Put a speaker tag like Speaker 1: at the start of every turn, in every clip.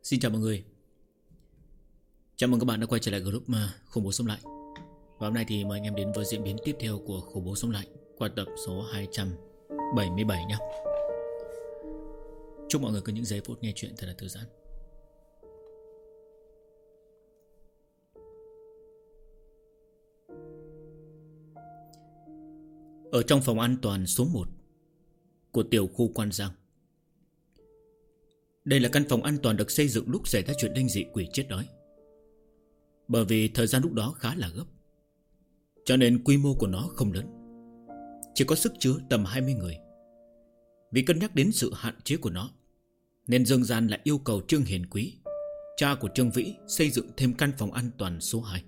Speaker 1: Xin chào mọi người. Chào mừng các bạn đã quay trở lại group Khủng Bố Sống Lại. Và hôm nay thì mời anh em đến với diễn biến tiếp theo của Khủng Bố Sống Lại qua tập số 277 nhé. Chúc mọi người có những giây phút nghe chuyện thật là thư giãn. Ở trong phòng an toàn số 1 của tiểu khu Quan Giang. Đây là căn phòng an toàn được xây dựng lúc xảy ra chuyện linh dị quỷ chết đói. Bởi vì thời gian lúc đó khá là gấp, cho nên quy mô của nó không lớn, chỉ có sức chứa tầm 20 người. Vì cân nhắc đến sự hạn chế của nó, nên Dương Gian lại yêu cầu Trương Hiền Quý, cha của Trương Vĩ, xây dựng thêm căn phòng an toàn số 2.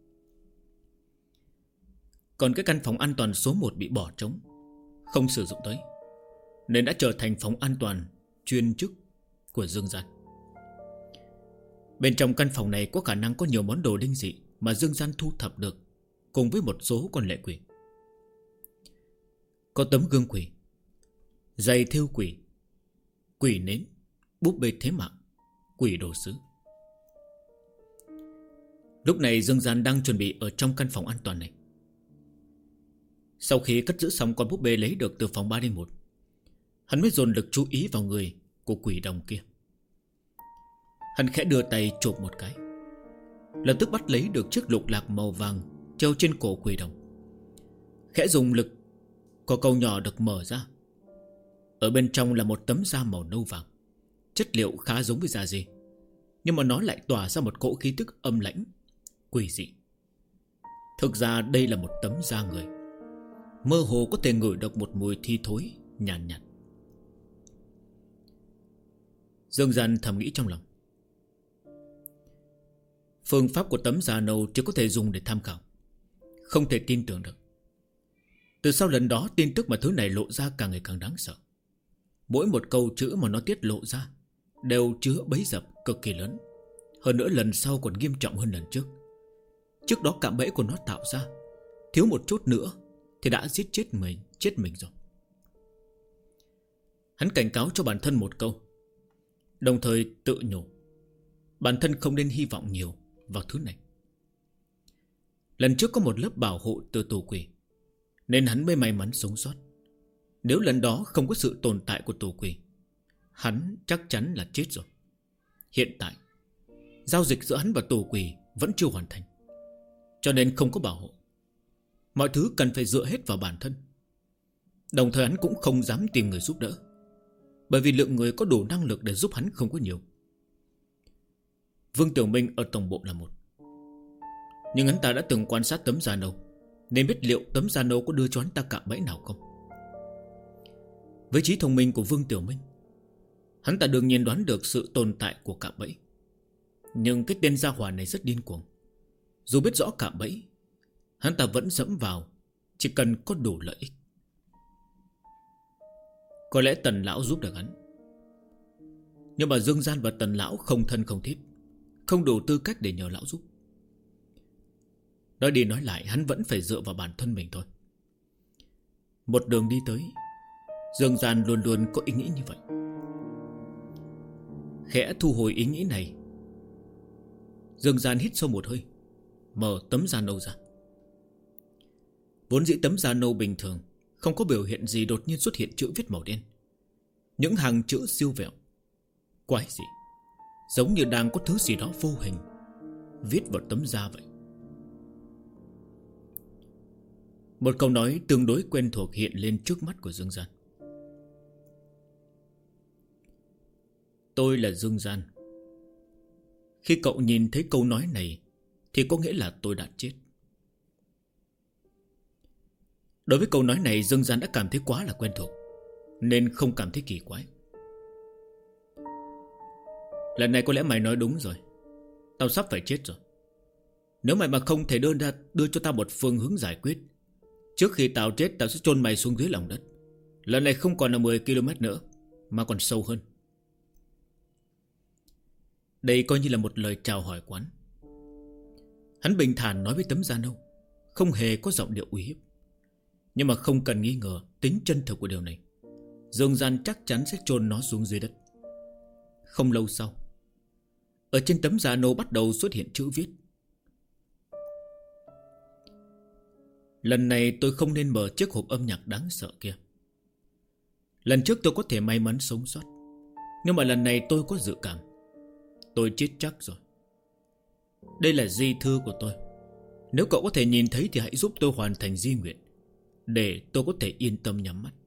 Speaker 1: Còn cái căn phòng an toàn số 1 bị bỏ trống, không sử dụng tới, nên đã trở thành phòng an toàn chuyên chức của Dương Gian. Bên trong căn phòng này có khả năng có nhiều món đồ linh dị mà Dương Gian thu thập được, cùng với một số con lệ quỷ. Có tấm gương quỷ, giày thêu quỷ, quỷ nến, búp bê thế mạng, quỷ đồ sứ. Lúc này Dương Gian đang chuẩn bị ở trong căn phòng an toàn này. Sau khi cất giữ xong con búp bê lấy được từ phòng 301, hắn mới dồn lực chú ý vào người của quỷ đồng kia. Hắn khẽ đưa tay chộp một cái, lập tức bắt lấy được chiếc lục lạc màu vàng treo trên cổ quỷ đồng. Khẽ dùng lực, có câu nhỏ được mở ra. Ở bên trong là một tấm da màu nâu vàng, chất liệu khá giống với da dê, nhưng mà nó lại tỏa ra một cỗ khí tức âm lãnh, quỷ dị. Thực ra đây là một tấm da người, mơ hồ có thể ngửi được một mùi thi thối nhàn nhạt. Dương Gian thầm nghĩ trong lòng, phương pháp của tấm da nâu chỉ có thể dùng để tham khảo, không thể tin tưởng được. Từ sau lần đó, tin tức mà thứ này lộ ra càng ngày càng đáng sợ. Mỗi một câu chữ mà nó tiết lộ ra đều chứa bẫy dập cực kỳ lớn. Hơn nữa lần sau còn nghiêm trọng hơn lần trước. Trước đó cạm bẫy của nó tạo ra, thiếu một chút nữa thì đã giết chết mình rồi. Hắn cảnh cáo cho bản thân một câu, đồng thời tự nhủ bản thân không nên hy vọng nhiều vào thứ này. Lần trước có một lớp bảo hộ từ tù quỷ, nên hắn mới may mắn sống sót. Nếu lần đó không có sự tồn tại của tù quỷ, hắn chắc chắn là chết rồi. Hiện tại giao dịch giữa hắn và tù quỷ vẫn chưa hoàn thành, cho nên không có bảo hộ. Mọi thứ cần phải dựa hết vào bản thân. Đồng thời hắn cũng không dám tìm người giúp đỡ, bởi vì lượng người có đủ năng lực để giúp hắn không có nhiều. Vương Tiểu Minh ở tổng bộ là một, nhưng hắn ta đã từng quan sát tấm da nâu, nên biết liệu tấm da nâu có đưa cho hắn ta cạm bẫy nào không. Với trí thông minh của Vương Tiểu Minh, hắn ta đương nhiên đoán được sự tồn tại của cạm bẫy. Nhưng cái tên gia hỏa này rất điên cuồng. Dù biết rõ cạm bẫy, hắn ta vẫn dẫm vào, chỉ cần có đủ lợi ích. Có lẽ Tần Lão giúp được hắn, nhưng mà Dương Gian và Tần Lão không thân không thiết, không đủ tư cách để nhờ Lão giúp. Nói đi nói lại, hắn vẫn phải dựa vào bản thân mình thôi. Một đường đi tới, Dương Gian luôn luôn có ý nghĩ như vậy. Khẽ thu hồi ý nghĩ này, Dương Gian hít sâu một hơi, mở tấm da nâu ra. Vốn dĩ tấm da nâu bình thường, không có biểu hiện gì, đột nhiên xuất hiện chữ viết màu đen. Những hàng chữ siêu vẹo, quái dị, giống như đang có thứ gì đó vô hình viết vào tấm da vậy. Một câu nói tương đối quen thuộc hiện lên trước mắt của Dương Gian. Tôi là Dương Gian. Khi cậu nhìn thấy câu nói này thì có nghĩa là tôi đã chết. Đối với câu nói này, Dương Gian đã cảm thấy quá là quen thuộc, nên không cảm thấy kỳ quái. Lần này có lẽ mày nói đúng rồi. Tao sắp phải chết rồi. Nếu mày mà không thể đưa cho tao một phương hướng giải quyết, trước khi tao chết tao sẽ chôn mày xuống dưới lòng đất. Lần này không còn là 10 km nữa, mà còn sâu hơn. Đây coi như là một lời chào hỏi quán. Hắn bình thản nói với tấm da nâu, không hề có giọng điệu uy hiếp. Nhưng mà không cần nghi ngờ tính chân thực của điều này. Dương Gian chắc chắn sẽ chôn nó xuống dưới đất. Không lâu sau, Ở trên tấm da nâu bắt đầu xuất hiện chữ viết. Lần này tôi không nên mở chiếc hộp âm nhạc đáng sợ kia. Lần trước tôi có thể may mắn sống sót, nhưng mà lần này tôi có dự cảm tôi chết chắc rồi. Đây là di thư của tôi. Nếu cậu có thể nhìn thấy thì hãy giúp tôi hoàn thành di nguyện, để tôi có thể yên tâm nhắm mắt.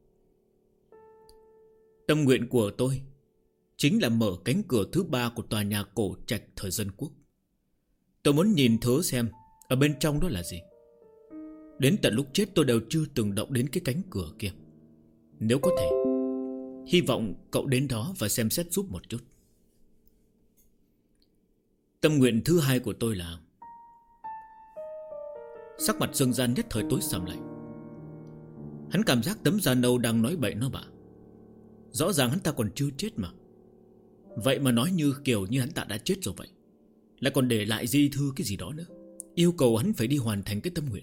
Speaker 1: Tâm nguyện của tôi chính là mở cánh cửa thứ 3 của tòa nhà cổ trạch thời Dân Quốc. Tôi muốn nhìn thử xem ở bên trong đó là gì. Đến tận lúc chết tôi đều chưa từng động đến cái cánh cửa kia. Nếu có thể, hy vọng cậu đến đó và xem xét giúp một chút. Tâm nguyện thứ 2 của tôi là... Sắc mặt Dương Gian nhất thời tối sầm lại. Hắn cảm giác tấm da nâu đang nói bậy nói bạ. Rõ ràng hắn ta còn chưa chết mà. Vậy mà nói như kiểu như hắn ta đã chết rồi vậy, lại còn để lại di thư cái gì đó nữa, yêu cầu hắn phải đi hoàn thành cái tâm nguyện.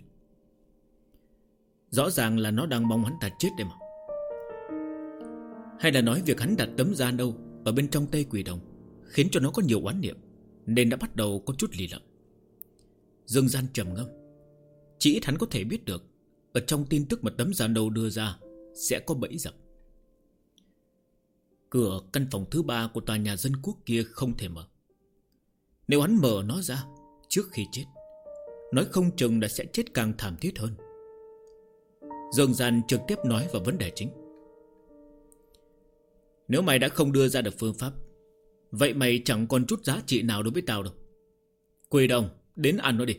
Speaker 1: Rõ ràng là nó đang mong hắn ta chết đây mà. Hay là nói việc hắn đặt tấm da nâu ở bên trong tay quỷ đồng khiến cho nó có nhiều oán niệm, nên đã bắt đầu có chút lì lợm. Dương Gian trầm ngâm. Chỉ ít hắn có thể biết được ở trong tin tức mà tấm da nâu đưa ra sẽ có bẫy dập. Cửa căn phòng thứ 3 của tòa nhà Dân Quốc kia không thể mở. Nếu hắn mở nó ra trước khi chết, nói không chừng là sẽ chết càng thảm thiết hơn. Dương Gian trực tiếp nói vào vấn đề chính. Nếu mày đã không đưa ra được phương pháp, vậy mày chẳng còn chút giá trị nào đối với tao đâu. Quỷ đồng, đến ăn nó đi.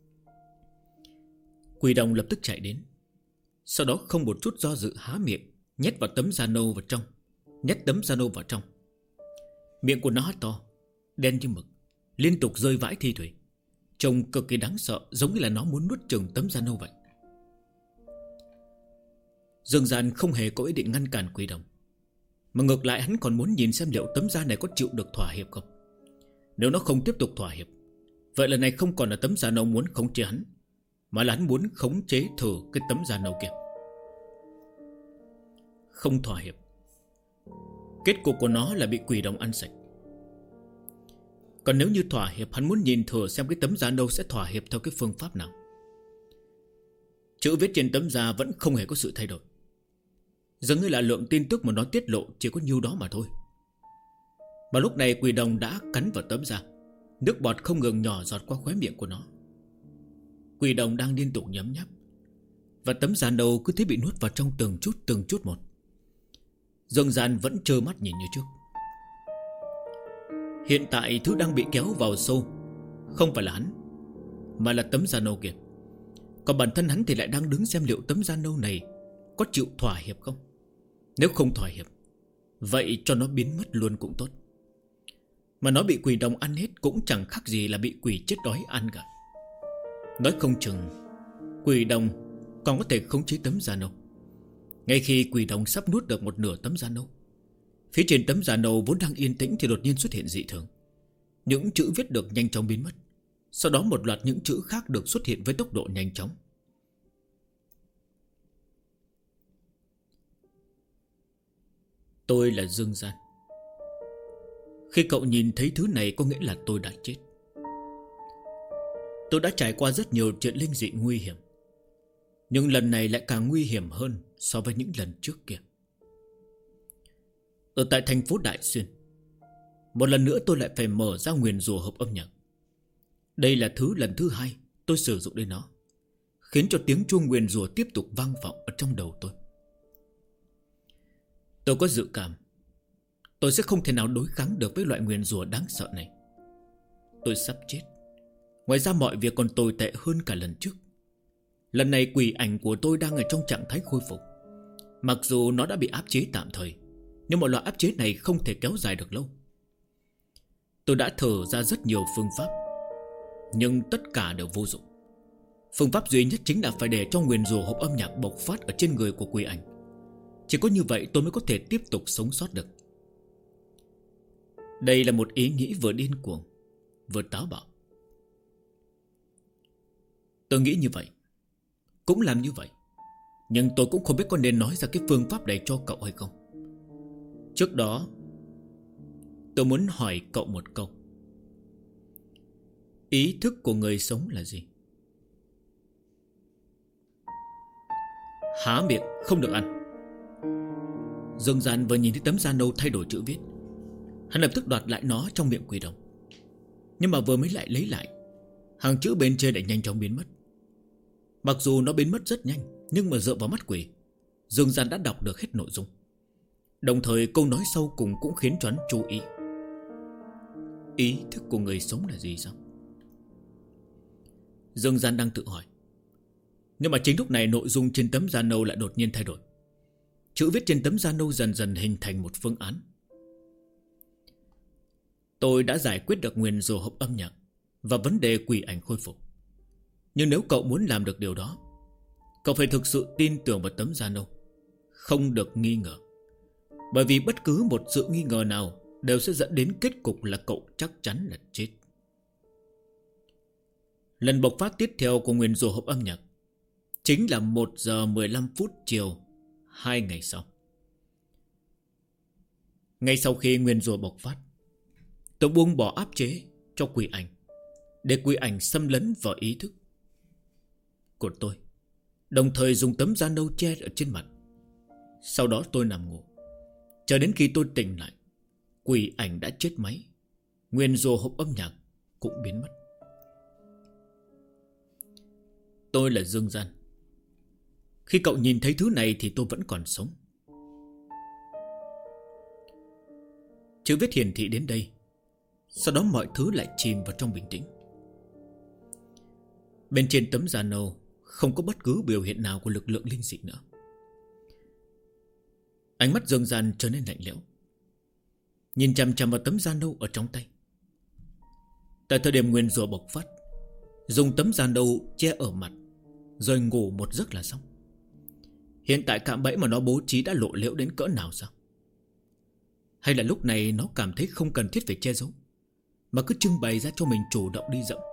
Speaker 1: Quỷ đồng lập tức chạy đến. Sau đó không một chút do dự há miệng, nhét tấm da nâu vào trong. Miệng của nó há to, đen như mực, liên tục rơi vãi thi thủy, trông cực kỳ đáng sợ, giống như là nó muốn nuốt chửng tấm da nâu vậy. Dương Gian không hề có ý định ngăn cản quỷ đồng, mà ngược lại hắn còn muốn nhìn xem liệu tấm da này có chịu được thỏa hiệp không. Nếu nó không tiếp tục thỏa hiệp, vậy lần này không còn là tấm da nâu muốn khống chế hắn, mà là hắn muốn khống chế thử cái tấm da nâu kia. Không thỏa hiệp, kết cục của nó là bị quỷ đồng ăn sạch. Còn nếu như thỏa hiệp, hắn muốn nhìn thử xem cái tấm da nâu sẽ thỏa hiệp theo cái phương pháp nào. Chữ viết trên tấm da vẫn không hề có sự thay đổi, dường như là lượng tin tức mà nó tiết lộ chỉ có nhiêu đó mà thôi. Mà lúc này quỷ đồng đã cắn vào tấm da, nước bọt không ngừng nhỏ giọt qua khóe miệng của nó. Quỷ đồng đang liên tục nhấm nháp, và tấm da nâu cứ thế bị nuốt vào trong từng chút một. Dương Gian vẫn trơ mắt nhìn như trước. Hiện tại thứ đang bị kéo vào sâu không phải là hắn, mà là tấm da nâu kia. Còn bản thân hắn thì lại đang đứng xem liệu tấm da nâu này có chịu thỏa hiệp không. Nếu không thỏa hiệp, vậy cho nó biến mất luôn cũng tốt. Mà nó bị quỷ đồng ăn hết cũng chẳng khác gì là bị quỷ chết đói ăn cả. Nói không chừng quỷ đồng còn có thể khống chế tấm da nâu. Ngay khi quỷ đồng sắp nuốt được một nửa tấm da nâu, phía trên tấm da nâu vốn đang yên tĩnh thì đột nhiên xuất hiện dị thường. Những chữ viết được nhanh chóng biến mất. Sau đó một loạt những chữ khác được xuất hiện với tốc độ nhanh chóng. Tôi là Dương Gian. Khi cậu nhìn thấy thứ này có nghĩa là tôi đã chết. Tôi đã trải qua rất nhiều chuyện linh dị nguy hiểm, nhưng lần này lại càng nguy hiểm hơn so với những lần trước kia. Ở tại thành phố Đại Xuyên, một lần nữa tôi lại phải mở ra nguyền rủa hộp âm nhạc. Đây là lần thứ 2 tôi sử dụng đến nó, khiến cho tiếng chuông nguyền rủa tiếp tục vang vọng ở trong đầu tôi. Tôi có dự cảm tôi sẽ không thể nào đối kháng được với loại nguyền rủa đáng sợ này. Tôi sắp chết. Ngoài ra mọi việc còn tồi tệ hơn cả lần trước. Lần này quỷ ảnh của tôi đang ở trong trạng thái khôi phục. Mặc dù nó đã bị áp chế tạm thời, nhưng một loại áp chế này không thể kéo dài được lâu. Tôi đã thử ra rất nhiều phương pháp, nhưng tất cả đều vô dụng. Phương pháp duy nhất chính là phải để cho nguyền rủa hộp âm nhạc bộc phát ở trên người của quỷ ảnh. Chỉ có như vậy tôi mới có thể tiếp tục sống sót được. Đây là một ý nghĩ vừa điên cuồng vừa táo bạo. Tôi nghĩ như vậy, cũng làm như vậy, nhưng tôi cũng không biết có nên nói ra cái phương pháp này cho cậu hay không. Trước đó tôi muốn hỏi cậu một câu. Ý thức của người sống là gì? Há miệng không được ăn. Dương Gian vừa nhìn thấy tấm da nâu thay đổi chữ viết, hắn lập tức đoạt lại nó trong miệng quỷ đồng. Nhưng mà vừa mới lại lấy lại, hàng chữ bên trên lại nhanh chóng biến mất. Mặc dù nó biến mất rất nhanh, nhưng mà dựa vào mắt quỷ, Dương Gian đã đọc được hết nội dung. Đồng thời câu nói sau cùng cũng khiến cho hắn chú ý. Ý thức của người sống là gì sao? Dương Gian đang tự hỏi. Nhưng mà chính lúc này nội dung trên tấm da nâu lại đột nhiên thay đổi. Chữ viết trên tấm da nâu dần dần hình thành một phương án. Tôi đã giải quyết được nguyền rủa hộp âm nhạc và vấn đề quỷ ảnh khôi phục. Nhưng nếu cậu muốn làm được điều đó, cậu phải thực sự tin tưởng vào tấm da nâu, không được nghi ngờ. Bởi vì bất cứ một sự nghi ngờ nào đều sẽ dẫn đến kết cục là cậu chắc chắn là chết. Lần bộc phát tiếp theo của nguyền rủa hộp âm nhạc chính là 1 giờ 15 phút chiều 2 ngày sau. Ngay sau khi nguyền rủa bộc phát, tôi buông bỏ áp chế cho quỷ ảnh, để quỷ ảnh xâm lấn vào ý thức của tôi, đồng thời dùng tấm da nâu che ở trên mặt. Sau đó tôi nằm ngủ, chờ đến khi tôi tỉnh lại, quỷ ảnh đã chết máy, nguyền rủa hộp âm nhạc cũng biến mất. Tôi là Dương Gian. Khi cậu nhìn thấy thứ này thì tôi vẫn còn sống. Chữ viết hiển thị đến đây, sau đó mọi thứ lại chìm vào trong bình tĩnh. Bên trên tấm da nâu không có bất cứ biểu hiện nào của lực lượng linh dị nữa. Ánh mắt Dương Gian trở nên lạnh lẽo, nhìn chằm chằm vào tấm da nâu ở trong tay. Tại thời điểm nguyền rủa bộc phát, dùng tấm da nâu che ở mặt rồi ngủ một giấc là xong. Hiện tại cạm bẫy mà nó bố trí đã lộ liễu đến cỡ nào sao? Hay là lúc này nó cảm thấy không cần thiết phải che giấu, mà cứ trưng bày ra cho mình chủ động đi dẫm?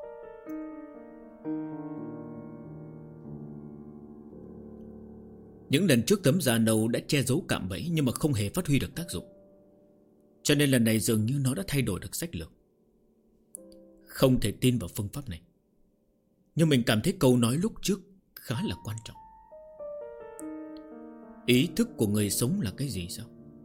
Speaker 1: Những lần trước tấm da nâu đã che giấu cạm bẫy nhưng mà không hề phát huy được tác dụng, cho nên lần này dường như nó đã thay đổi được sách lược. Không thể tin vào phương pháp này, nhưng mình cảm thấy câu nói lúc trước khá là quan trọng. Ý thức của người sống là cái gì sao?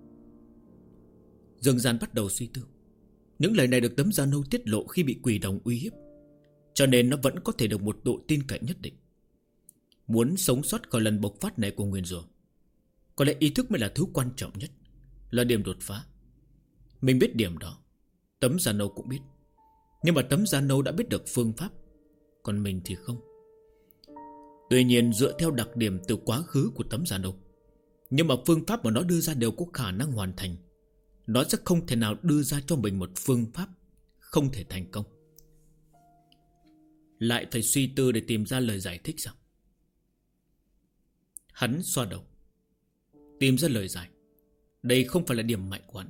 Speaker 1: Dương Gian bắt đầu suy tư. Những lời này được tấm da nâu tiết lộ khi bị quỷ đồng uy hiếp, cho nên nó vẫn có thể được một độ tin cậy nhất định. Muốn sống sót khỏi lần bộc phát này của nguyền rủa, có lẽ ý thức mới là thứ quan trọng nhất, là điểm đột phá. Mình biết điểm đó, tấm da nâu cũng biết. Nhưng mà tấm da nâu đã biết được phương pháp, còn mình thì không. Tuy nhiên dựa theo đặc điểm từ quá khứ của tấm da nâu, nhưng mà phương pháp mà nó đưa ra đều có khả năng hoàn thành. Nó sẽ không thể nào đưa ra cho mình một phương pháp không thể thành công. Lại phải suy tư để tìm ra lời giải thích sao? Hắn xoa đầu, tìm ra lời giải. Đây không phải là điểm mạnh của hắn.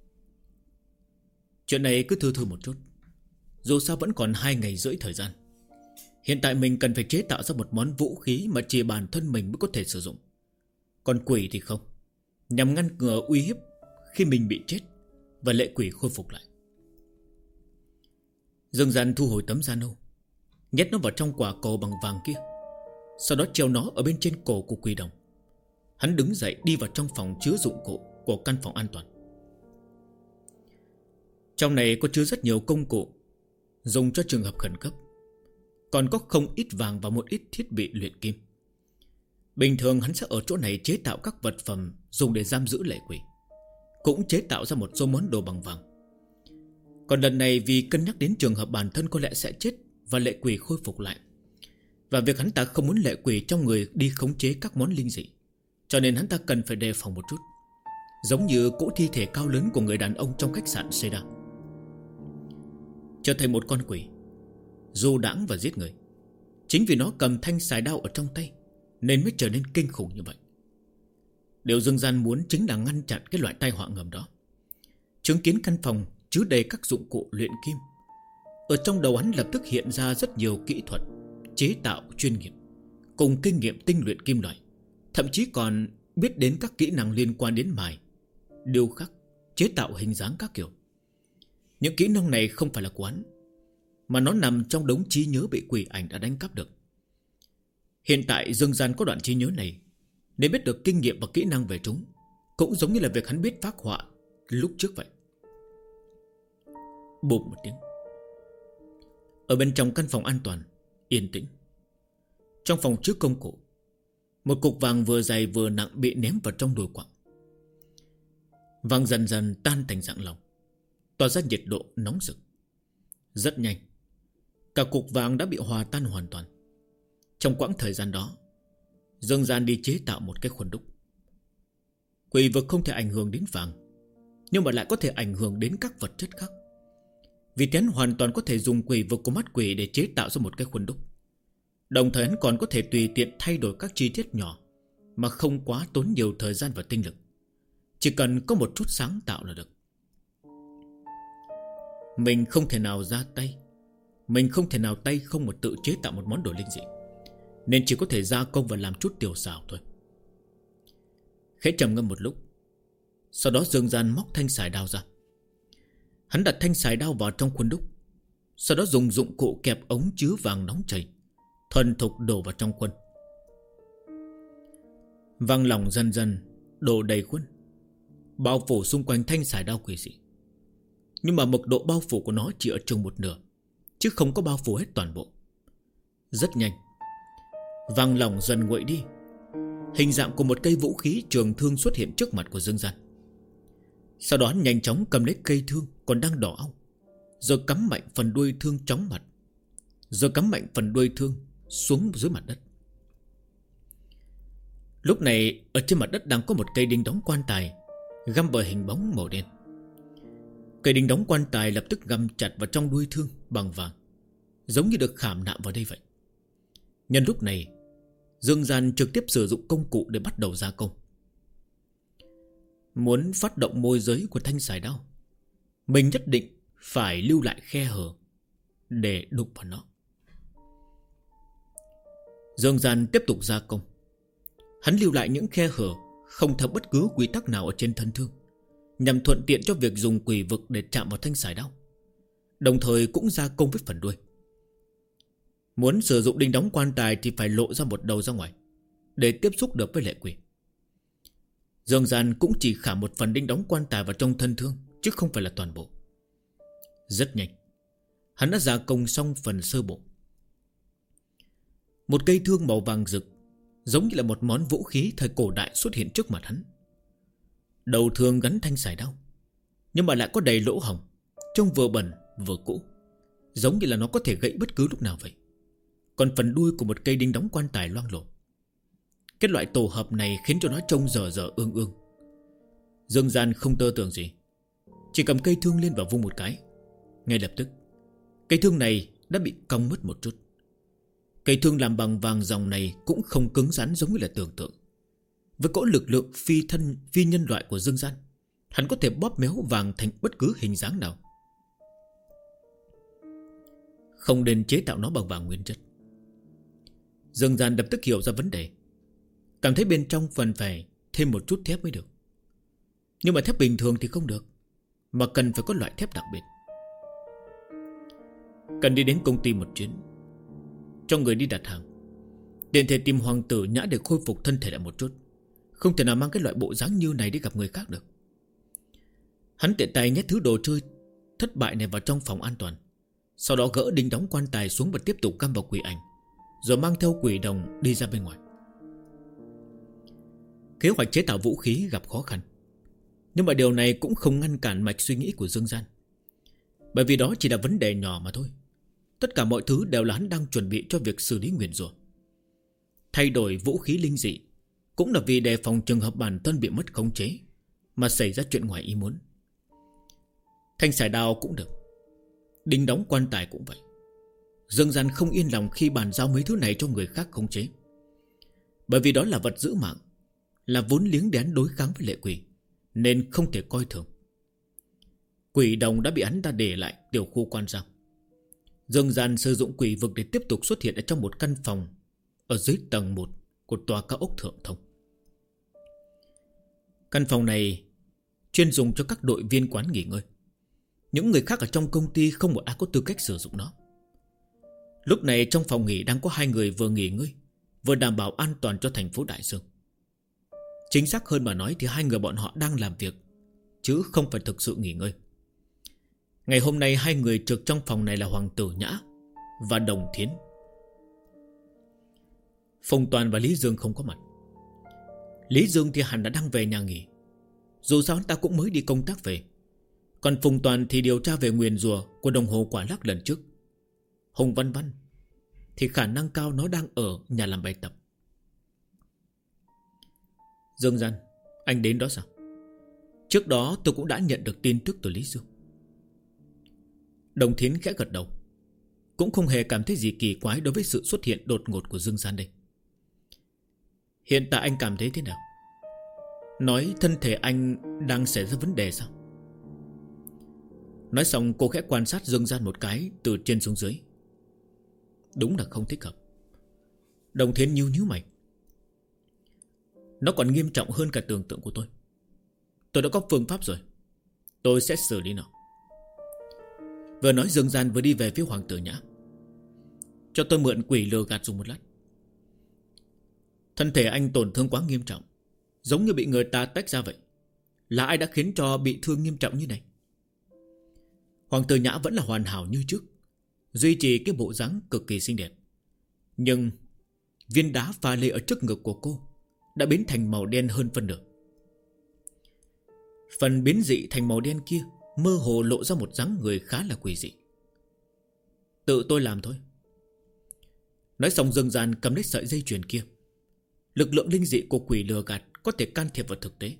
Speaker 1: Chuyện này cứ thư thư một chút, dù sao vẫn còn 2 ngày rưỡi thời gian. Hiện tại mình cần phải chế tạo ra một món vũ khí mà chỉ bản thân mình mới có thể sử dụng. Còn quỷ thì không, nhằm ngăn ngừa uy hiếp khi mình bị chết và lệ quỷ khôi phục lại. Dương Gian thu hồi tấm da nâu, nhét nó vào trong quả cầu bằng vàng kia, sau đó treo nó ở bên trên cổ của quỷ đồng. Hắn đứng dậy đi vào trong phòng chứa dụng cụ của căn phòng an toàn. Trong này có chứa rất nhiều công cụ dùng cho trường hợp khẩn cấp, còn có không ít vàng và một ít thiết bị luyện kim. Bình thường hắn sẽ ở chỗ này chế tạo các vật phẩm dùng để giam giữ lệ quỷ, cũng chế tạo ra một số món đồ bằng vàng. Còn lần này vì cân nhắc đến trường hợp bản thân có lẽ sẽ chết và lệ quỷ khôi phục lại, và việc hắn ta không muốn lệ quỷ trong người đi khống chế các món linh dị, cho nên hắn ta cần phải đề phòng một chút, giống như cỗ thi thể cao lớn của người đàn ông trong khách sạn Seda. Trở thành một con quỷ du đãng và giết người. Chính vì nó cầm thanh xài đao ở trong tay nên mới trở nên kinh khủng như vậy. Điều Dương Gian muốn chính là ngăn chặn cái loại tai họa ngầm đó. Chứng kiến căn phòng chứa đầy các dụng cụ luyện kim, ở trong đầu hắn lập tức hiện ra rất nhiều kỹ thuật chế tạo chuyên nghiệp cùng kinh nghiệm tinh luyện kim loại, thậm chí còn biết đến các kỹ năng liên quan đến mài, điêu khắc, chế tạo hình dáng các kiểu. Những kỹ năng này không phải là của hắn, mà nó nằm trong đống trí nhớ bị quỷ ảnh đã đánh cắp được. Hiện tại Dương Gian có đoạn trí nhớ này, nên biết được kinh nghiệm và kỹ năng về chúng, cũng giống như là việc hắn biết phác họa lúc trước vậy. Bụp một tiếng. Ở bên trong căn phòng an toàn, yên tĩnh. Trong phòng trước công cụ, một cục vàng vừa dày vừa nặng bị ném vào trong đồi quặng. Vàng dần dần tan thành dạng lòng, tỏa ra nhiệt độ nóng rực. Rất nhanh, cả cục vàng đã bị hòa tan hoàn toàn. Trong quãng thời gian đó, Dương Gian đi chế tạo một cái khuôn đúc. Quỷ vực không thể ảnh hưởng đến vàng, nhưng mà lại có thể ảnh hưởng đến các vật chất khác. Vì thế hắn hoàn toàn có thể dùng quỷ vực của mắt quỷ để chế tạo ra một cái khuôn đúc. Đồng thời hắn còn có thể tùy tiện thay đổi các chi tiết nhỏ, mà không quá tốn nhiều thời gian và tinh lực. Chỉ cần có một chút sáng tạo là được. Mình không thể nào ra tay, mình không thể nào tay không mà tự chế tạo một món đồ linh dị, nên chỉ có thể gia công và làm chút tiểu xảo thôi. Khẽ trầm ngâm một lúc, sau đó Dương Gian móc thanh sải đao ra. Hắn đặt thanh sải đao vào trong khuôn đúc, sau đó dùng dụng cụ kẹp ống chứa vàng nóng chảy, thuần thục đổ vào trong khuôn. Vàng lỏng dần dần đổ đầy khuôn, bao phủ xung quanh thanh sải đao quỷ dị. Nhưng mà mực độ bao phủ của nó chỉ ở chừng một nửa, chứ không có bao phủ hết toàn bộ. Rất nhanh, vàng lỏng dần nguội đi. Hình dạng của một cây vũ khí trường thương xuất hiện trước mặt của Dương Gian. Sau đó nhanh chóng cầm lấy cây thương còn đang đỏ au, rồi cắm mạnh phần đuôi thương chóng mặt, rồi cắm mạnh phần đuôi thương xuống dưới mặt đất. Lúc này ở trên mặt đất đang có một cây đinh đóng quan tài găm bởi hình bóng màu đen. Cây đinh đóng quan tài lập tức găm chặt vào trong đuôi thương bằng vàng, giống như được khảm nạm vào đây vậy. Nhân lúc này, Dương Gian trực tiếp sử dụng công cụ để bắt đầu gia công. Muốn phát động môi giới của thanh sải đao, mình nhất định phải lưu lại khe hở để đục vào nó. Dương Gian tiếp tục gia công. Hắn lưu lại những khe hở không theo bất cứ quy tắc nào ở trên thân thương, nhằm thuận tiện cho việc dùng quỷ vực để chạm vào thanh sải đao. Đồng thời cũng gia công với phần đuôi. Muốn sử dụng đinh đóng quan tài thì phải lộ ra một đầu ra ngoài để tiếp xúc được với lệ quỷ. Dương Gian cũng chỉ khả một phần đinh đóng quan tài vào trong thân thương, chứ không phải là toàn bộ. Rất nhanh, hắn đã gia công xong phần sơ bộ. Một cây thương màu vàng rực, giống như là một món vũ khí thời cổ đại xuất hiện trước mặt hắn. Đầu thương gắn thanh sải đao, nhưng mà lại có đầy lỗ hổng, trông vừa bẩn vừa cũ, giống như là nó có thể gãy bất cứ lúc nào vậy. Còn phần đuôi của một cây đinh đóng quan tài loang lổ. Cái loại tổ hợp này khiến cho nó trông dở dở ương ương. Dương Gian không tơ tưởng gì, chỉ cầm cây thương lên và vung một cái. Ngay lập tức, cây thương này đã bị cong mất một chút. Cây thương làm bằng vàng dòng này cũng không cứng rắn giống như là tưởng tượng. Với cỗ lực lượng phi nhân loại của Dương Gian, hắn có thể bóp méo vàng thành bất cứ hình dáng nào. Không nên chế tạo nó bằng vàng nguyên chất. Dương Gian lập tức hiểu ra vấn đề, cảm thấy bên trong phần phải thêm một chút thép mới được. Nhưng mà thép bình thường thì không được, mà cần phải có loại thép đặc biệt. Cần đi đến công ty một chuyến, cho người đi đặt hàng, tiện thể tìm hoàng tử Nhã để khôi phục thân thể lại một chút. Không thể nào mang cái loại bộ dáng như này đi gặp người khác được. Hắn tiện tay nhét thứ đồ chơi thất bại này vào trong phòng an toàn, sau đó gỡ đinh đóng quan tài xuống và tiếp tục găm vào quỷ ảnh, rồi mang theo quỷ đồng đi ra bên ngoài. Kế hoạch chế tạo vũ khí gặp khó khăn, nhưng mà điều này cũng không ngăn cản mạch suy nghĩ của Dương Gian. Bởi vì đó chỉ là vấn đề nhỏ mà thôi. Tất cả mọi thứ đều là hắn đang chuẩn bị cho việc xử lý nguyền rủa. Thay đổi vũ khí linh dị cũng là vì đề phòng trường hợp bản thân bị mất khống chế mà xảy ra chuyện ngoài ý muốn. Thanh sải đao cũng được, đinh đóng quan tài cũng vậy. Dương Gian không yên lòng khi bàn giao mấy thứ này cho người khác khống chế, bởi vì đó là vật giữ mạng, là vốn liếng để hắn đối kháng với lệ quỷ, nên không thể coi thường. Quỷ đồng đã bị hắn ta để lại tiểu khu quan giam. Dương Gian sử dụng quỷ vực để tiếp tục xuất hiện ở trong một căn phòng ở dưới tầng 1 của tòa cao ốc Thượng Thông. Căn phòng này chuyên dùng cho các đội viên quán nghỉ ngơi. Những người khác ở trong công ty không một ai có tư cách sử dụng nó. Lúc này trong phòng nghỉ đang có hai người vừa nghỉ ngơi, vừa đảm bảo an toàn cho thành phố Đại Dương. Chính xác hơn mà nói thì hai người bọn họ đang làm việc, chứ không phải thực sự nghỉ ngơi. Ngày hôm nay hai người trực trong phòng này là Hoàng Tử Nhã và Đồng Thiến. Phùng Toàn và Lý Dương không có mặt. Lý Dương thì hẳn đã đang về nhà nghỉ, dù sao hắn ta cũng mới đi công tác về. Còn Phùng Toàn thì điều tra về nguyền rủa của đồng hồ quả lắc lần trước. Hùng Văn Văn thì khả năng cao nó đang ở nhà làm bài tập. Dương Gian, anh đến đó sao? Trước đó tôi cũng đã nhận được tin tức từ Lý Dương. Đồng Thiến khẽ gật đầu, cũng không hề cảm thấy gì kỳ quái đối với sự xuất hiện đột ngột của Dương Gian đây. Hiện tại anh cảm thấy thế nào? Nói thân thể anh đang xảy ra vấn đề sao? Nói xong cô khẽ quan sát Dương Gian một cái từ trên xuống dưới. Đúng là không thích hợp. Đồng Thiến nhíu mày. Nó còn nghiêm trọng hơn cả tưởng tượng của tôi. Tôi đã có phương pháp rồi, tôi sẽ xử lý nó. Vừa nói Dương Gian vừa đi về phía Hoàng Tử Nhã. Cho tôi mượn quỷ lừa gạt dùng một lát. Thân thể anh tổn thương quá nghiêm trọng, giống như bị người ta tách ra vậy. Là ai đã khiến cho bị thương nghiêm trọng như này? Hoàng Tử Nhã vẫn là hoàn hảo như trước, duy trì cái bộ dáng cực kỳ xinh đẹp. Nhưng viên đá pha lê ở trước ngực của cô đã biến thành màu đen hơn phân nửa. Phần biến dị thành màu đen kia mơ hồ lộ ra một dáng người khá là quỷ dị. Tự tôi làm thôi. Nói xong Dương Gian cầm lấy sợi dây chuyền kia. Lực lượng linh dị của quỷ lừa gạt có thể can thiệp vào thực tế.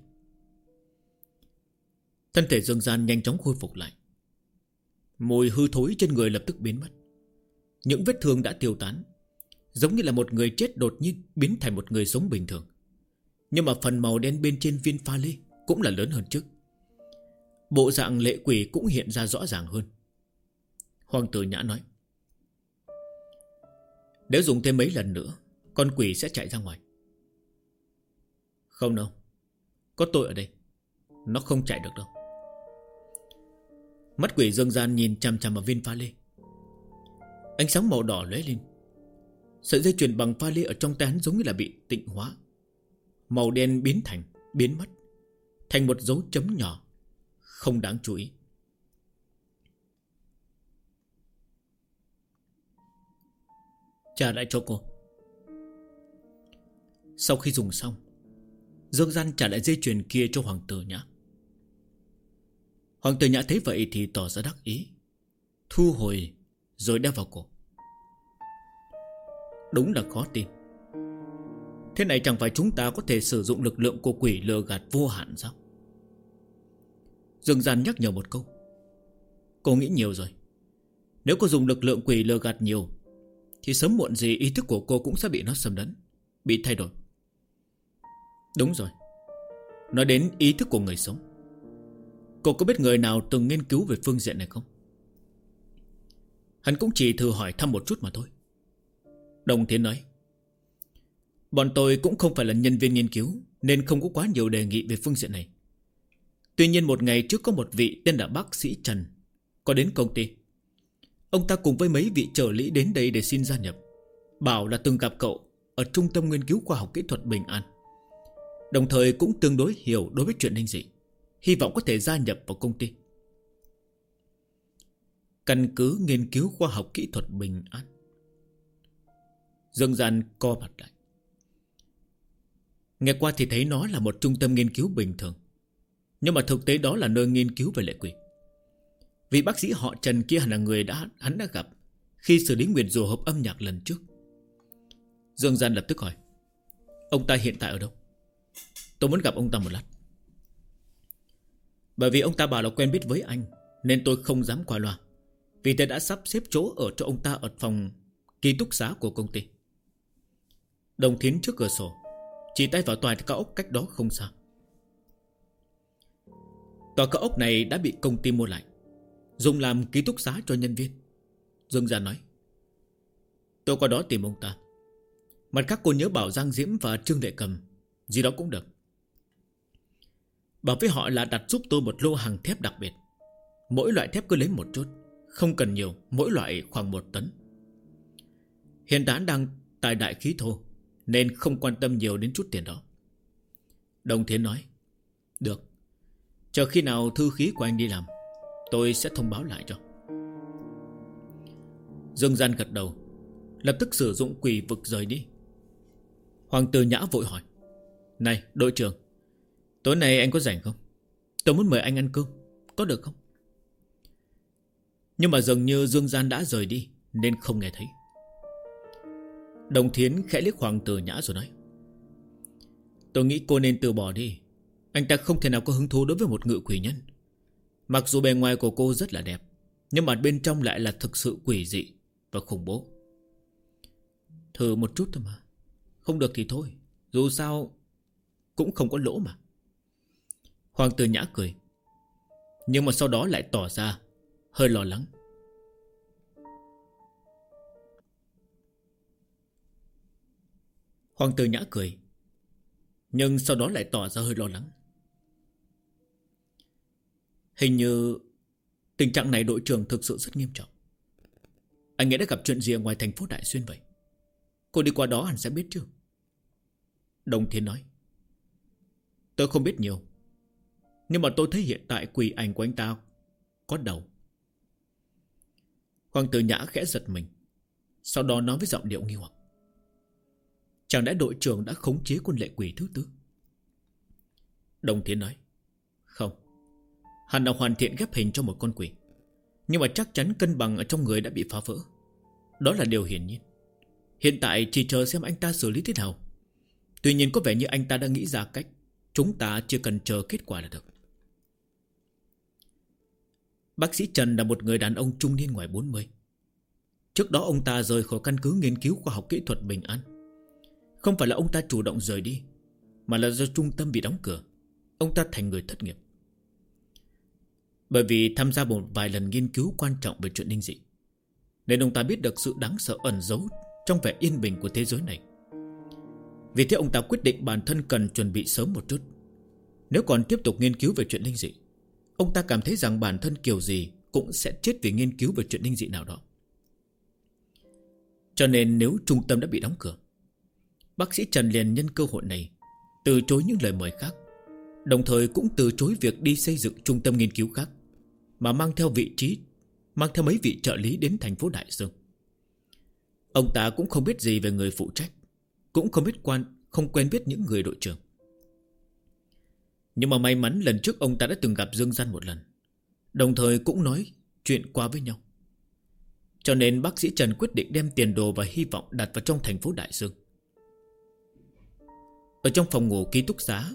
Speaker 1: Thân thể Dương Gian nhanh chóng khôi phục lại. Mùi hư thối trên người lập tức biến mất. Những vết thương đã tiêu tán, giống như là một người chết đột nhiên biến thành một người sống bình thường. Nhưng mà phần màu đen bên trên viên pha lê cũng là lớn hơn trước. Bộ dạng lệ quỷ cũng hiện ra rõ ràng hơn. Hoàng Tử Nhã nói, nếu dùng thêm mấy lần nữa, con quỷ sẽ chạy ra ngoài. Không đâu, có tôi ở đây, nó không chạy được đâu. Mắt quỷ Dương Gian nhìn chằm chằm vào viên pha lê. Ánh sáng màu đỏ lóe lên. Sợi dây chuyền bằng pha lê ở trong tay hắn giống như là bị tịnh hóa. Màu đen biến mất thành một dấu chấm nhỏ, không đáng chú ý. Trả lại cho cô. Sau khi dùng xong, Dương Gian trả lại dây chuyền kia cho Hoàng Tử Nhã. Hoàng Tử Nhã thấy vậy thì tỏ ra đắc ý, thu hồi rồi đeo vào cổ. Đúng là khó tin. Thế này chẳng phải chúng ta có thể sử dụng lực lượng của quỷ lừa gạt vô hạn sao? Dương Gian nhắc nhở một câu. Cô nghĩ nhiều rồi. Nếu cô dùng lực lượng quỷ lừa gạt nhiều thì sớm muộn gì ý thức của cô cũng sẽ bị nó xâm lấn, bị thay đổi. Đúng rồi. Nói đến ý thức của người sống, cô có biết người nào từng nghiên cứu về phương diện này không? Hắn cũng chỉ thử hỏi thăm một chút mà thôi. Đồng Thiến nói, bọn tôi cũng không phải là nhân viên nghiên cứu, nên không có quá nhiều đề nghị về phương diện này. Tuy nhiên một ngày trước có một vị tên là bác sĩ Trần có đến công ty. Ông ta cùng với mấy vị trợ lý đến đây để xin gia nhập, bảo là từng gặp cậu ở Trung tâm Nghiên cứu Khoa học Kỹ thuật Bình An, đồng thời cũng tương đối hiểu đối với chuyện linh dị, hy vọng có thể gia nhập vào công ty. Căn cứ Nghiên cứu Khoa học Kỹ thuật Bình An. Dương Gian co mặt lại. Nghe qua thì thấy nó là một trung tâm nghiên cứu bình thường, nhưng mà thực tế đó là nơi nghiên cứu về lệ quỷ. Vị bác sĩ họ Trần kia là người hắn đã gặp khi xử lý nguyền rủa hộp âm nhạc lần trước. Dương Gian lập tức hỏi, ông ta hiện tại ở đâu? Tôi muốn gặp ông ta một lát. Bởi vì ông ta bảo là quen biết với anh, nên tôi không dám qua loa. Vì thế đã sắp xếp chỗ ở cho ông ta ở phòng ký túc xá của công ty. Đồng Thiến trước cửa sổ chỉ tay vào tòa cao ốc cách đó không xa. Tòa cao ốc này đã bị công ty mua lại, dùng làm ký túc xá cho nhân viên. Dương Gia nói, tôi qua đó tìm ông ta. Mặt khác cô nhớ bảo Giang Diễm và Trương Đệ Cầm gì đó cũng được. Bảo với họ là đặt giúp tôi một lô hàng thép đặc biệt. Mỗi loại thép cứ lấy một chút, không cần nhiều, mỗi loại khoảng 1 tấn. Hiện tại đang tài đại khí thô, nên không quan tâm nhiều đến chút tiền đó. Đồng Thiến nói: Được, chờ khi nào thư khí của anh đi làm, tôi sẽ thông báo lại cho. Dương Gian gật đầu, lập tức sử dụng quỷ vực rời đi. Hoàng Tử Nhã vội hỏi: Này đội trưởng, tối nay anh có rảnh không? Tôi muốn mời anh ăn cơm, có được không? Nhưng mà dường như Dương Gian đã rời đi, nên không nghe thấy. Đồng Thiến khẽ liếc Hoàng Tử Nhã rồi nói: Tôi nghĩ cô nên từ bỏ đi. Anh ta không thể nào có hứng thú đối với một ngự quỷ nhân. Mặc dù bề ngoài của cô rất là đẹp, nhưng mà bên trong lại là thực sự quỷ dị và khủng bố. Thử một chút thôi mà, không được thì thôi, dù sao cũng không có lỗ mà. Hoàng Tử Nhã cười, nhưng mà sau đó lại tỏ ra hơi lo lắng. Hoàng Tử Nhã cười, nhưng sau đó lại tỏ ra hơi lo lắng. Hình như tình trạng này đội trưởng thực sự rất nghiêm trọng. Anh nghĩ đã gặp chuyện gì ở ngoài thành phố Đại Xuyên vậy? Cô đi qua đó hẳn sẽ biết chứ. Đồng Thiên nói: Tôi không biết nhiều, nhưng mà tôi thấy hiện tại quỷ ảnh của anh ta có đầu. Hoàng Tử Nhã khẽ giật mình, sau đó nói với giọng điệu nghi hoặc: Chẳng lẽ đội trưởng đã khống chế con lệ quỷ thứ tư? Đồng Thiên nói: Không, hắn đã hoàn thiện ghép hình cho một con quỷ, nhưng mà chắc chắn cân bằng ở trong người đã bị phá vỡ. Đó là điều hiển nhiên. Hiện tại chỉ chờ xem anh ta xử lý thế nào. Tuy nhiên có vẻ như anh ta đã nghĩ ra cách, chúng ta chỉ cần chờ kết quả là được. Bác sĩ Trần là một người đàn ông trung niên ngoài 40. Trước đó ông ta rời khỏi căn cứ nghiên cứu khoa học kỹ thuật Bình An. Không phải là ông ta chủ động rời đi, mà là do trung tâm bị đóng cửa, ông ta thành người thất nghiệp. Bởi vì tham gia một vài lần nghiên cứu quan trọng về chuyện linh dị, nên ông ta biết được sự đáng sợ ẩn giấu trong vẻ yên bình của thế giới này. Vì thế ông ta quyết định bản thân cần chuẩn bị sớm một chút. Nếu còn tiếp tục nghiên cứu về chuyện linh dị, ông ta cảm thấy rằng bản thân kiểu gì cũng sẽ chết vì nghiên cứu về chuyện linh dị nào đó. Cho nên nếu trung tâm đã bị đóng cửa, bác sĩ Trần liền nhân cơ hội này từ chối những lời mời khác, đồng thời cũng từ chối việc đi xây dựng trung tâm nghiên cứu khác, mà mang theo mấy vị trợ lý đến thành phố Đại Dương. Ông ta cũng không biết gì về người phụ trách, cũng không quen biết những người đội trưởng. Nhưng mà may mắn lần trước ông ta đã từng gặp Dương Gian một lần, đồng thời cũng nói chuyện qua với nhau. Cho nên bác sĩ Trần quyết định đem tiền đồ và hy vọng đặt vào trong thành phố Đại Dương. Ở trong phòng ngủ ký túc xá: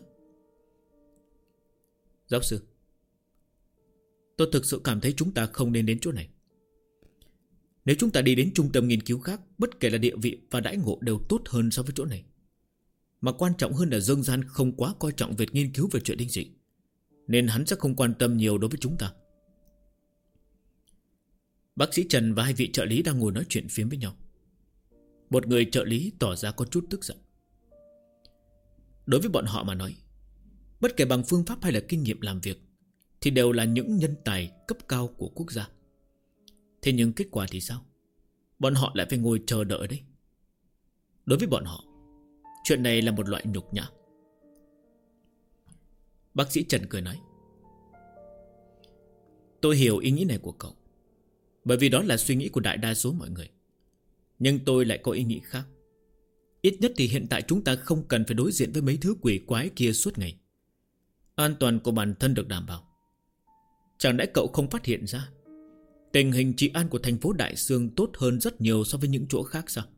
Speaker 1: Giáo sư, tôi thực sự cảm thấy chúng ta không nên đến chỗ này. Nếu chúng ta đi đến trung tâm nghiên cứu khác, bất kể là địa vị và đãi ngộ đều tốt hơn so với chỗ này. Mà quan trọng hơn là Dương Gian không quá coi trọng việc nghiên cứu về chuyện linh dị, nên hắn sẽ không quan tâm nhiều đối với chúng ta. Bác sĩ Trần và hai vị trợ lý đang ngồi nói chuyện phiếm với nhau. Một người trợ lý tỏ ra có chút tức giận. Đối với bọn họ mà nói, bất kể bằng phương pháp hay là kinh nghiệm làm việc, thì đều là những nhân tài cấp cao của quốc gia. Thế nhưng kết quả thì sao? Bọn họ lại phải ngồi chờ đợi đấy. Đối với bọn họ, chuyện này là một loại nhục nhã. Bác sĩ Trần cười nói: Tôi hiểu ý nghĩ này của cậu, bởi vì đó là suy nghĩ của đại đa số mọi người. Nhưng tôi lại có ý nghĩ khác. Ít nhất thì hiện tại chúng ta không cần phải đối diện với mấy thứ quỷ quái kia suốt ngày. An toàn của bản thân được đảm bảo. Chẳng lẽ cậu không phát hiện ra tình hình trị an của thành phố Đại Xương tốt hơn rất nhiều so với những chỗ khác sao?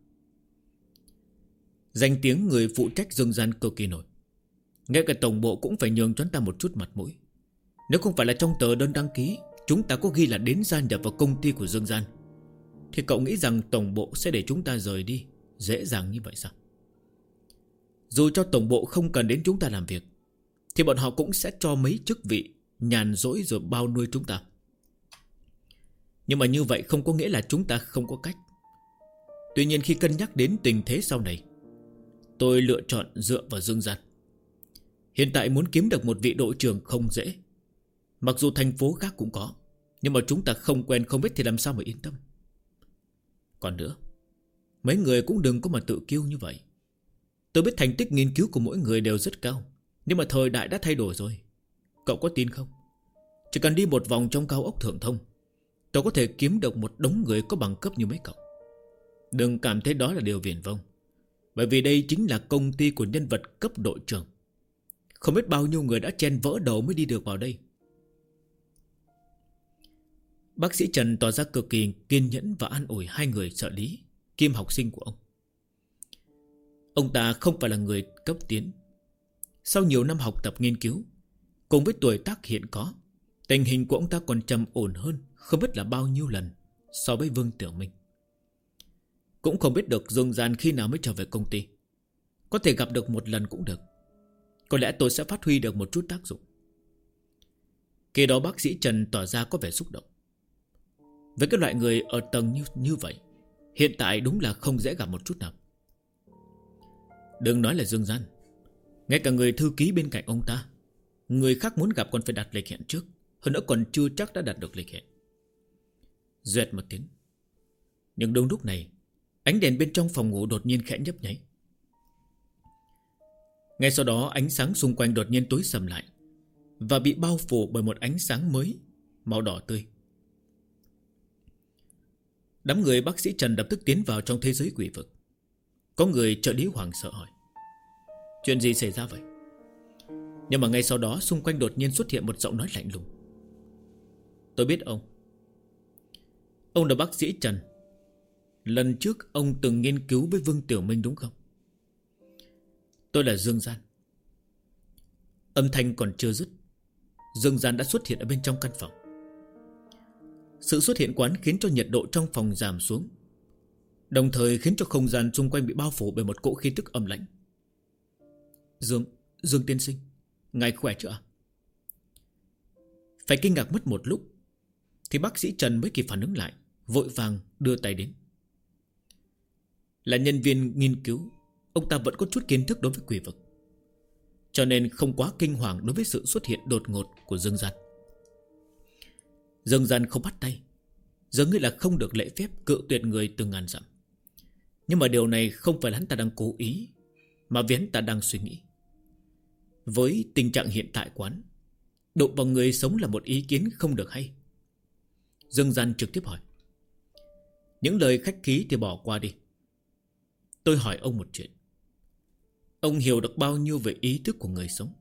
Speaker 1: Danh tiếng người phụ trách Dương Gian cực kỳ nổi. Ngay cả tổng bộ cũng phải nhường cho chúng ta một chút mặt mũi. Nếu không phải là trong tờ đơn đăng ký chúng ta có ghi là đến gia nhập vào công ty của Dương Gian, thì cậu nghĩ rằng tổng bộ sẽ để chúng ta rời đi dễ dàng như vậy sao? Dù cho tổng bộ không cần đến chúng ta làm việc, thì bọn họ cũng sẽ cho mấy chức vị nhàn rỗi rồi bao nuôi chúng ta. Nhưng mà như vậy không có nghĩa là chúng ta không có cách. Tuy nhiên khi cân nhắc đến tình thế sau này, tôi lựa chọn dựa vào Dương Gian. Hiện tại muốn kiếm được một vị đội trưởng không dễ. Mặc dù thành phố khác cũng có, nhưng mà chúng ta không quen không biết thì làm sao mà yên tâm. Còn nữa, Mấy người cũng đừng có mà tự kiêu như vậy. Tôi biết thành tích nghiên cứu của mỗi người đều rất cao, nhưng mà thời đại đã thay đổi rồi. Cậu có tin không? Chỉ cần đi một vòng trong cao ốc Thượng Thông, tôi có thể kiếm được một đống người có bằng cấp như mấy cậu. Đừng cảm thấy đó là điều viển vông, bởi vì đây chính là công ty của nhân vật cấp đội trưởng. Không biết bao nhiêu người đã chen vỡ đầu mới đi được vào đây. Bác sĩ Trần tỏ ra cực kỳ kiên nhẫn và an ủi hai người trợ lý kiêm học sinh của ông. Ông ta không phải là người cấp tiến. Sau nhiều năm học tập nghiên cứu, cùng với tuổi tác hiện có, tình hình của ông ta còn trầm ổn hơn không biết là bao nhiêu lần so với Vương Tiểu Minh. Cũng không biết được Dương Gian khi nào mới trở về công ty. Có thể gặp được một lần cũng được. Có lẽ tôi sẽ phát huy được một chút tác dụng. Khi đó bác sĩ Trần tỏ ra có vẻ xúc động. Với cái loại người ở tầng như vậy, hiện tại đúng là không dễ gặp một chút nào. Đừng nói là Dương Gian, ngay cả người thư ký bên cạnh ông ta, người khác muốn gặp còn phải đặt lịch hẹn trước. Hơn nữa còn chưa chắc đã đặt được lịch hẹn. Duệt một tiếng. Nhưng đúng lúc này, ánh đèn bên trong phòng ngủ đột nhiên khẽ nhấp nháy. Ngay sau đó ánh sáng xung quanh đột nhiên tối sầm lại, và bị bao phủ bởi một ánh sáng mới, màu đỏ tươi. Đám người bác sĩ Trần lập tức tiến vào trong thế giới quỷ vực. Có người trợ lý hoảng sợ hỏi: chuyện gì xảy ra vậy? Nhưng mà ngay sau đó xung quanh đột nhiên xuất hiện một giọng nói lạnh lùng: tôi biết ông. Ông là bác sĩ Trần. Lần trước ông từng nghiên cứu với Vương Tiểu Minh đúng không? Tôi là Dương Gian. Âm thanh còn chưa dứt, Dương Gian đã xuất hiện ở bên trong căn phòng. Sự xuất hiện của hắn khiến cho nhiệt độ trong phòng giảm xuống, đồng thời khiến cho không gian xung quanh bị bao phủ bởi một cỗ khí tức âm lãnh. Dương tiên sinh, ngài khỏe chưa ạ? Phải kinh ngạc mất một lúc thì bác sĩ Trần mới kịp phản ứng lại, vội vàng đưa tay đến. Là nhân viên nghiên cứu, ông ta vẫn có chút kiến thức đối với quỷ vực, cho nên không quá kinh hoàng đối với sự xuất hiện đột ngột của Dương Gian. Dương Gian không bắt tay, dường như là không được lễ phép cự tuyệt người từ ngàn dặm. Nhưng mà điều này không phải là hắn ta đang cố ý, mà vì hắn ta đang suy nghĩ. Với tình trạng hiện tại của hắn, đụng vào người sống là một ý kiến không được hay. Dương Gian trực tiếp hỏi: những lời khách khí thì bỏ qua đi. Tôi hỏi ông một chuyện. Ông hiểu được bao nhiêu về ý thức của người sống?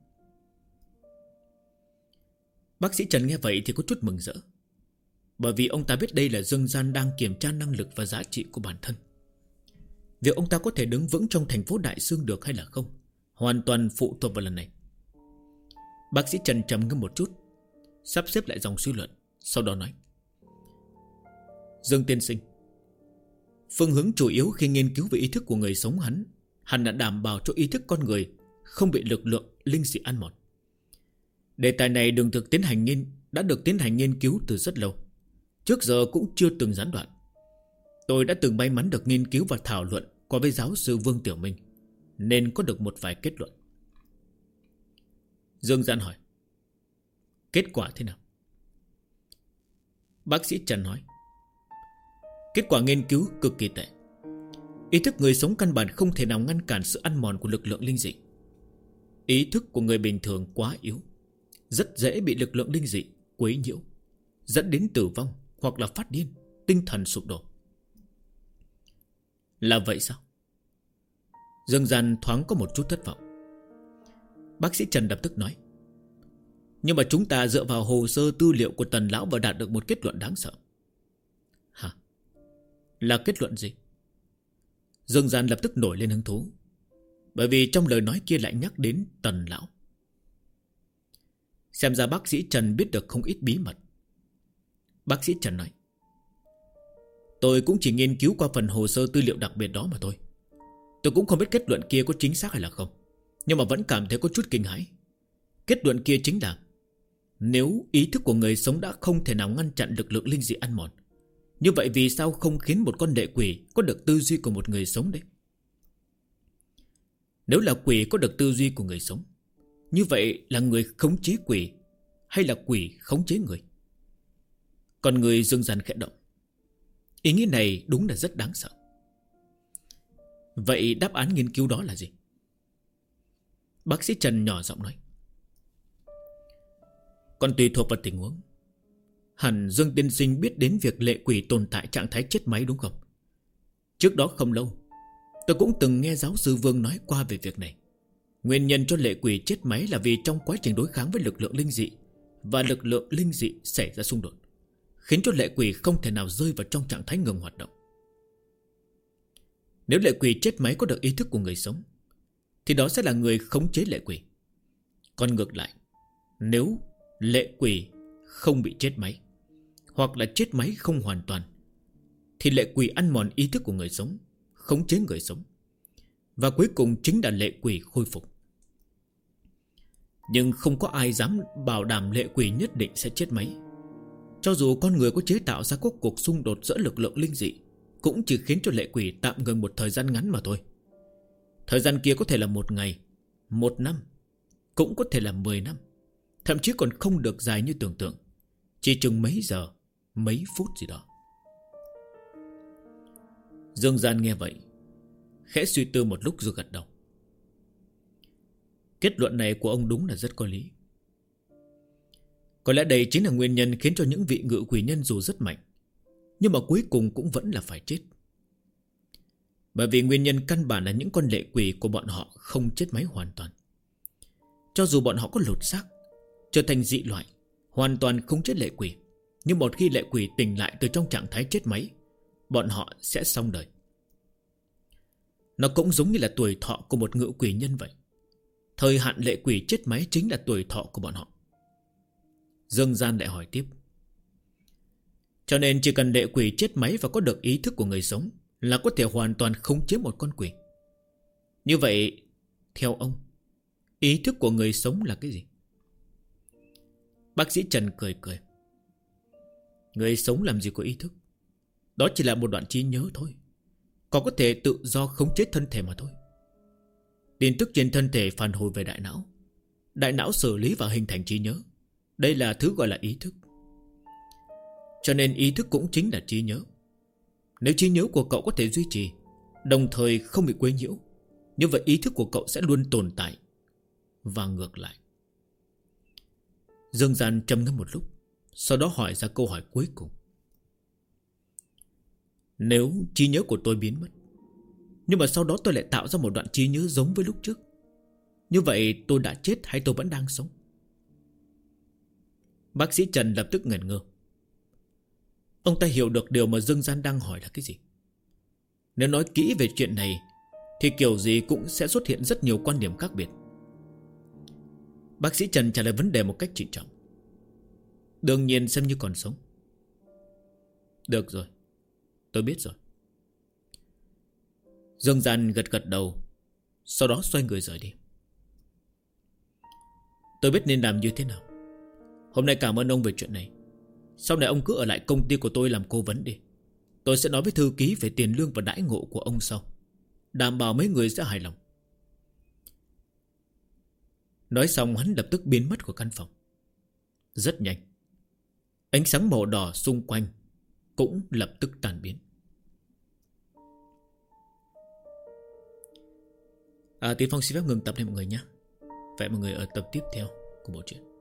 Speaker 1: Bác sĩ Trần nghe vậy thì có chút mừng rỡ, bởi vì ông ta biết đây là Dương Gian đang kiểm tra năng lực và giá trị của bản thân. Việc ông ta có thể đứng vững trong thành phố Đại Xương được hay là không, hoàn toàn phụ thuộc vào lần này. Bác sĩ Trần trầm ngâm một chút, sắp xếp lại dòng suy luận, sau đó nói: Dương tiên sinh, phương hướng chủ yếu khi nghiên cứu về ý thức của người sống hẳn là đảm bảo cho ý thức con người không bị lực lượng linh dị ăn mòn. Đề tài này đã được tiến hành nghiên cứu từ rất lâu, trước giờ cũng chưa từng gián đoạn. Tôi đã từng may mắn được nghiên cứu và thảo luận qua với giáo sư Vương Tiểu Minh, nên có được một vài kết luận. Dương Gian hỏi: kết quả thế nào? Bác sĩ Trần nói: kết quả nghiên cứu cực kỳ tệ. Ý thức người sống căn bản không thể nào ngăn cản sự ăn mòn của lực lượng linh dị. Ý thức của người bình thường quá yếu, rất dễ bị lực lượng linh dị quấy nhiễu, dẫn đến tử vong hoặc là phát điên, tinh thần sụp đổ. Là vậy sao? Dương Gian thoáng có một chút thất vọng. Bác sĩ Trần lập tức nói: nhưng mà chúng ta dựa vào hồ sơ tư liệu của Tần Lão và đạt được một kết luận đáng sợ. Hả? Là kết luận gì? Dương Gian lập tức nổi lên hứng thú, bởi vì trong lời nói kia lại nhắc đến Tần Lão. Xem ra bác sĩ Trần biết được không ít bí mật. Bác sĩ Trần nói: tôi cũng chỉ nghiên cứu qua phần hồ sơ tư liệu đặc biệt đó mà thôi. Tôi cũng không biết kết luận kia có chính xác hay là không, nhưng mà vẫn cảm thấy có chút kinh hãi. Kết luận kia chính là nếu ý thức của người sống đã không thể nào ngăn chặn lực lượng linh dị ăn mòn, như vậy vì sao không khiến một con lệ quỷ có được tư duy của một người sống đấy? Nếu là quỷ có được tư duy của người sống, như vậy là người khống chế quỷ hay là quỷ khống chế người? Còn người Dương Gian khẽ động. Ý nghĩ này đúng là rất đáng sợ. Vậy đáp án nghiên cứu đó là gì? Bác sĩ Trần nhỏ giọng nói. Còn tùy thuộc vào tình huống. Hẳn Dương tiên sinh biết đến việc lệ quỷ tồn tại trạng thái chết máy đúng không? Trước đó không lâu, tôi cũng từng nghe giáo sư Vương nói qua về việc này. Nguyên nhân cho lệ quỷ chết máy là vì trong quá trình đối kháng với lực lượng linh dị và lực lượng linh dị xảy ra xung đột, khiến cho lệ quỷ không thể nào rơi vào trong trạng thái ngừng hoạt động. Nếu lệ quỷ chết máy có được ý thức của người sống, thì đó sẽ là người khống chế lệ quỷ. Còn ngược lại, nếu lệ quỷ không bị chết máy, hoặc là chết máy không hoàn toàn, thì lệ quỷ ăn mòn ý thức của người sống, khống chế người sống, và cuối cùng chính là lệ quỷ khôi phục. Nhưng không có ai dám bảo đảm lệ quỷ nhất định sẽ chết máy. Cho dù con người có chế tạo ra các cuộc xung đột giữa lực lượng linh dị, cũng chỉ khiến cho lệ quỷ tạm ngừng một thời gian ngắn mà thôi. Thời gian kia có thể là 1 ngày, 1 năm, cũng có thể là 10 năm, thậm chí còn không được dài như tưởng tượng, chỉ chừng mấy giờ, mấy phút gì đó. Dương Gian nghe vậy, khẽ suy tư một lúc rồi gật đầu. Kết luận này của ông đúng là rất có lý. Có lẽ đây chính là nguyên nhân khiến cho những vị ngự quỷ nhân dù rất mạnh, nhưng mà cuối cùng cũng vẫn là phải chết. Bởi vì nguyên nhân căn bản là những con lệ quỷ của bọn họ không chết máy hoàn toàn. Cho dù bọn họ có lột xác, trở thành dị loại, hoàn toàn không chết lệ quỷ, nhưng một khi lệ quỷ tỉnh lại từ trong trạng thái chết máy, bọn họ sẽ xong đời. Nó cũng giống như là tuổi thọ của một ngự quỷ nhân vậy. Thời hạn lệ quỷ chết máy chính là tuổi thọ của bọn họ. Dương Gian lại hỏi tiếp. Cho nên chỉ cần lệ quỷ chết máy và có được ý thức của người sống là có thể hoàn toàn khống chế một con quỷ. Như vậy, theo ông, ý thức của người sống là cái gì? Bác sĩ Trần cười cười. Người sống làm gì có ý thức? Đó chỉ là một đoạn trí nhớ thôi, còn có thể tự do khống chế thân thể mà thôi. Tin tức trên thân thể phản hồi về đại não, đại não xử lý và hình thành trí nhớ. Đây là thứ gọi là ý thức. Cho nên ý thức cũng chính là trí nhớ. Nếu trí nhớ của cậu có thể duy trì, đồng thời không bị quấy nhiễu, như vậy ý thức của cậu sẽ luôn tồn tại. Và ngược lại. Dương Gian trầm ngâm một lúc, sau đó hỏi ra câu hỏi cuối cùng. Nếu trí nhớ của tôi biến mất, nhưng mà sau đó tôi lại tạo ra một đoạn trí nhớ giống với lúc trước, như vậy tôi đã chết hay tôi vẫn đang sống? Bác sĩ Trần lập tức ngẩn ngơ. Ông ta hiểu được điều mà Dương Gian đang hỏi là cái gì. Nếu nói kỹ về chuyện này thì kiểu gì cũng sẽ xuất hiện rất nhiều quan điểm khác biệt. Bác sĩ Trần trả lời vấn đề một cách trịnh trọng. Đương nhiên xem như còn sống. Được rồi, tôi biết rồi. Dương Gian gật gật đầu, sau đó xoay người rời đi. Tôi biết nên làm như thế nào. Hôm nay cảm ơn ông về chuyện này. Sau này ông cứ ở lại công ty của tôi làm cố vấn đi. Tôi sẽ nói với thư ký về tiền lương và đãi ngộ của ông sau, đảm bảo mấy người sẽ hài lòng. Nói xong hắn lập tức biến mất khỏi căn phòng. Rất nhanh, ánh sáng màu đỏ xung quanh cũng lập tức tan biến. Tiến Phong xin phép ngừng tập này mọi người nhé. Vậy mọi người ở tập tiếp theo của bộ truyện.